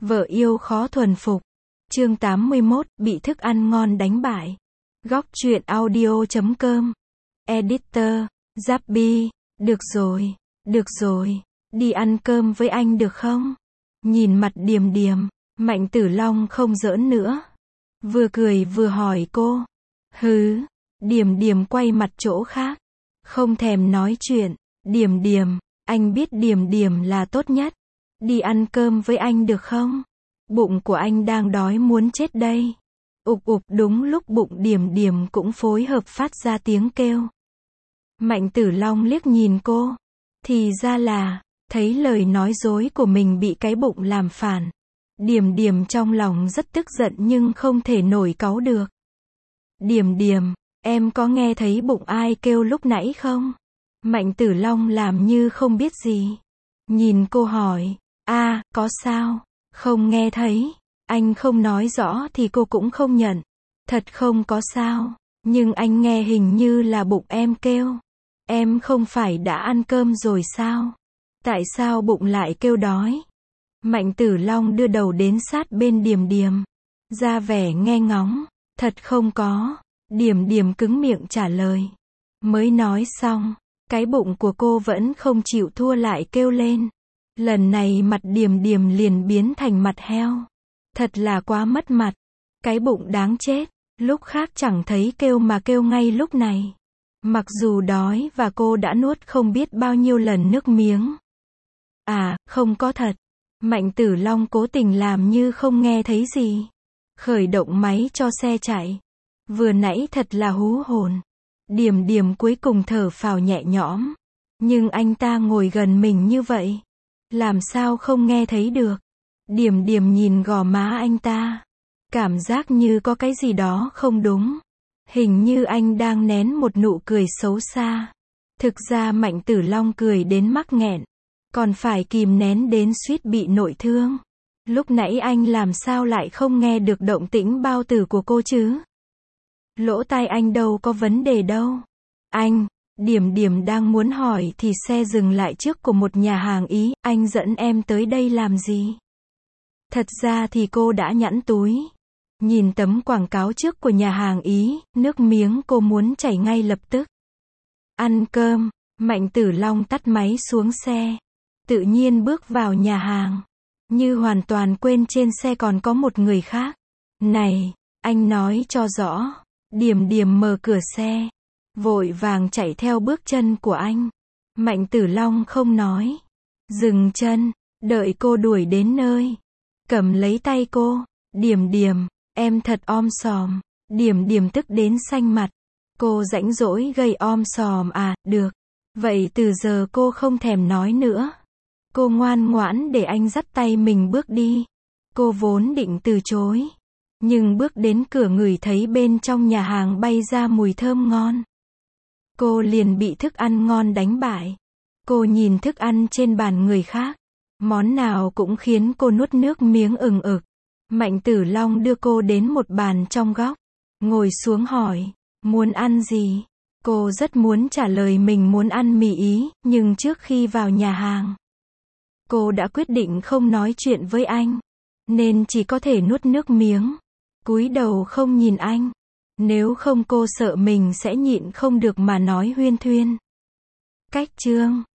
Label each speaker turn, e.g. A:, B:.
A: Vợ yêu khó thuần phục. Chương 81, bị thức ăn ngon đánh bại. Góc truyện audio.com. Editor, Zappy. Được rồi, đi ăn cơm với anh được không? Nhìn mặt Điềm Điềm, Mạnh Tử Long không giỡn nữa. Vừa cười vừa hỏi cô. Hứ, Điềm Điềm quay mặt chỗ khác. Không thèm nói chuyện. Điềm Điềm, anh biết Điềm Điềm là tốt nhất. Đi ăn cơm với anh được không? Bụng của anh đang đói muốn chết đây. Ục ục, đúng lúc bụng Điềm Điềm cũng phối hợp phát ra tiếng kêu. Mạnh Tử Long liếc nhìn cô. Thì ra là, thấy lời nói dối của mình bị cái bụng làm phản. Điềm Điềm trong lòng rất tức giận nhưng không thể nổi cáu được. Điềm Điềm, em có nghe thấy bụng ai kêu lúc nãy không? Mạnh Tử Long làm như không biết gì. Nhìn cô hỏi, có sao? Không nghe thấy. Anh không nói rõ thì cô cũng không nhận. Thật không có sao. Nhưng anh nghe hình như là bụng em kêu. Em không phải đã ăn cơm rồi sao? Tại sao bụng lại kêu đói? Mạnh Tử Long đưa đầu đến sát bên Điềm Điềm. Ra vẻ nghe ngóng. Thật không có. Điềm Điềm cứng miệng trả lời. Mới nói xong, cái bụng của cô vẫn không chịu thua lại kêu lên. Lần này mặt Điềm Điềm liền biến thành mặt heo. Thật là quá mất mặt. Cái bụng đáng chết. Lúc khác chẳng thấy kêu mà kêu ngay lúc này. Mặc dù đói và cô đã nuốt không biết bao nhiêu lần nước miếng. Không có thật. Mạnh Tử Long cố tình làm như không nghe thấy gì. Khởi động máy cho xe chạy. Vừa nãy thật là hú hồn. Điềm Điềm cuối cùng thở phào nhẹ nhõm. Nhưng anh ta ngồi gần mình như vậy. Làm sao không nghe thấy được. Điềm Điềm nhìn gò má anh ta. Cảm giác như có cái gì đó không đúng. Hình như anh đang nén một nụ cười xấu xa. Thực ra Mạnh Tử Long cười đến mắc nghẹn. Còn phải kìm nén đến suýt bị nội thương. Lúc nãy anh làm sao lại không nghe được động tĩnh bao tử của cô chứ? Lỗ tai anh đâu có vấn đề đâu. Anh, Điềm Điềm đang muốn hỏi thì xe dừng lại trước của một nhà hàng Ý. Anh dẫn em tới đây làm gì? Thật ra thì cô đã nhẵn túi. Nhìn tấm quảng cáo trước của nhà hàng Ý, nước miếng cô muốn chảy ngay lập tức. Ăn cơm. Mạnh Tử Long tắt máy xuống xe. Tự nhiên bước vào nhà hàng. Như hoàn toàn quên trên xe còn có một người khác. Này, anh nói cho rõ. Điềm Điềm mở cửa xe. Vội vàng chạy theo bước chân của anh. Mạnh Tử Long không nói. Dừng chân. Đợi cô đuổi đến nơi. Cầm lấy tay cô. Điềm Điềm, em thật om sòm. Điềm Điềm tức đến xanh mặt. Cô rãnh rỗi gây om sòm được. Vậy từ giờ cô không thèm nói nữa. Cô ngoan ngoãn để anh dắt tay mình bước đi. Cô vốn định từ chối. Nhưng bước đến cửa ngửi thấy bên trong nhà hàng bay ra mùi thơm ngon. Cô liền bị thức ăn ngon đánh bại. Cô nhìn thức ăn trên bàn người khác. Món nào cũng khiến cô nuốt nước miếng ừng ực. Mạnh Tử Long đưa cô đến một bàn trong góc. Ngồi xuống hỏi, muốn ăn gì? Cô rất muốn trả lời mình muốn ăn mì Ý, nhưng trước khi vào nhà hàng, cô đã quyết định không nói chuyện với anh. Nên chỉ có thể nuốt nước miếng. Cúi đầu không nhìn anh. Nếu không cô sợ mình sẽ nhịn không được mà nói huyên thuyên. Cách chương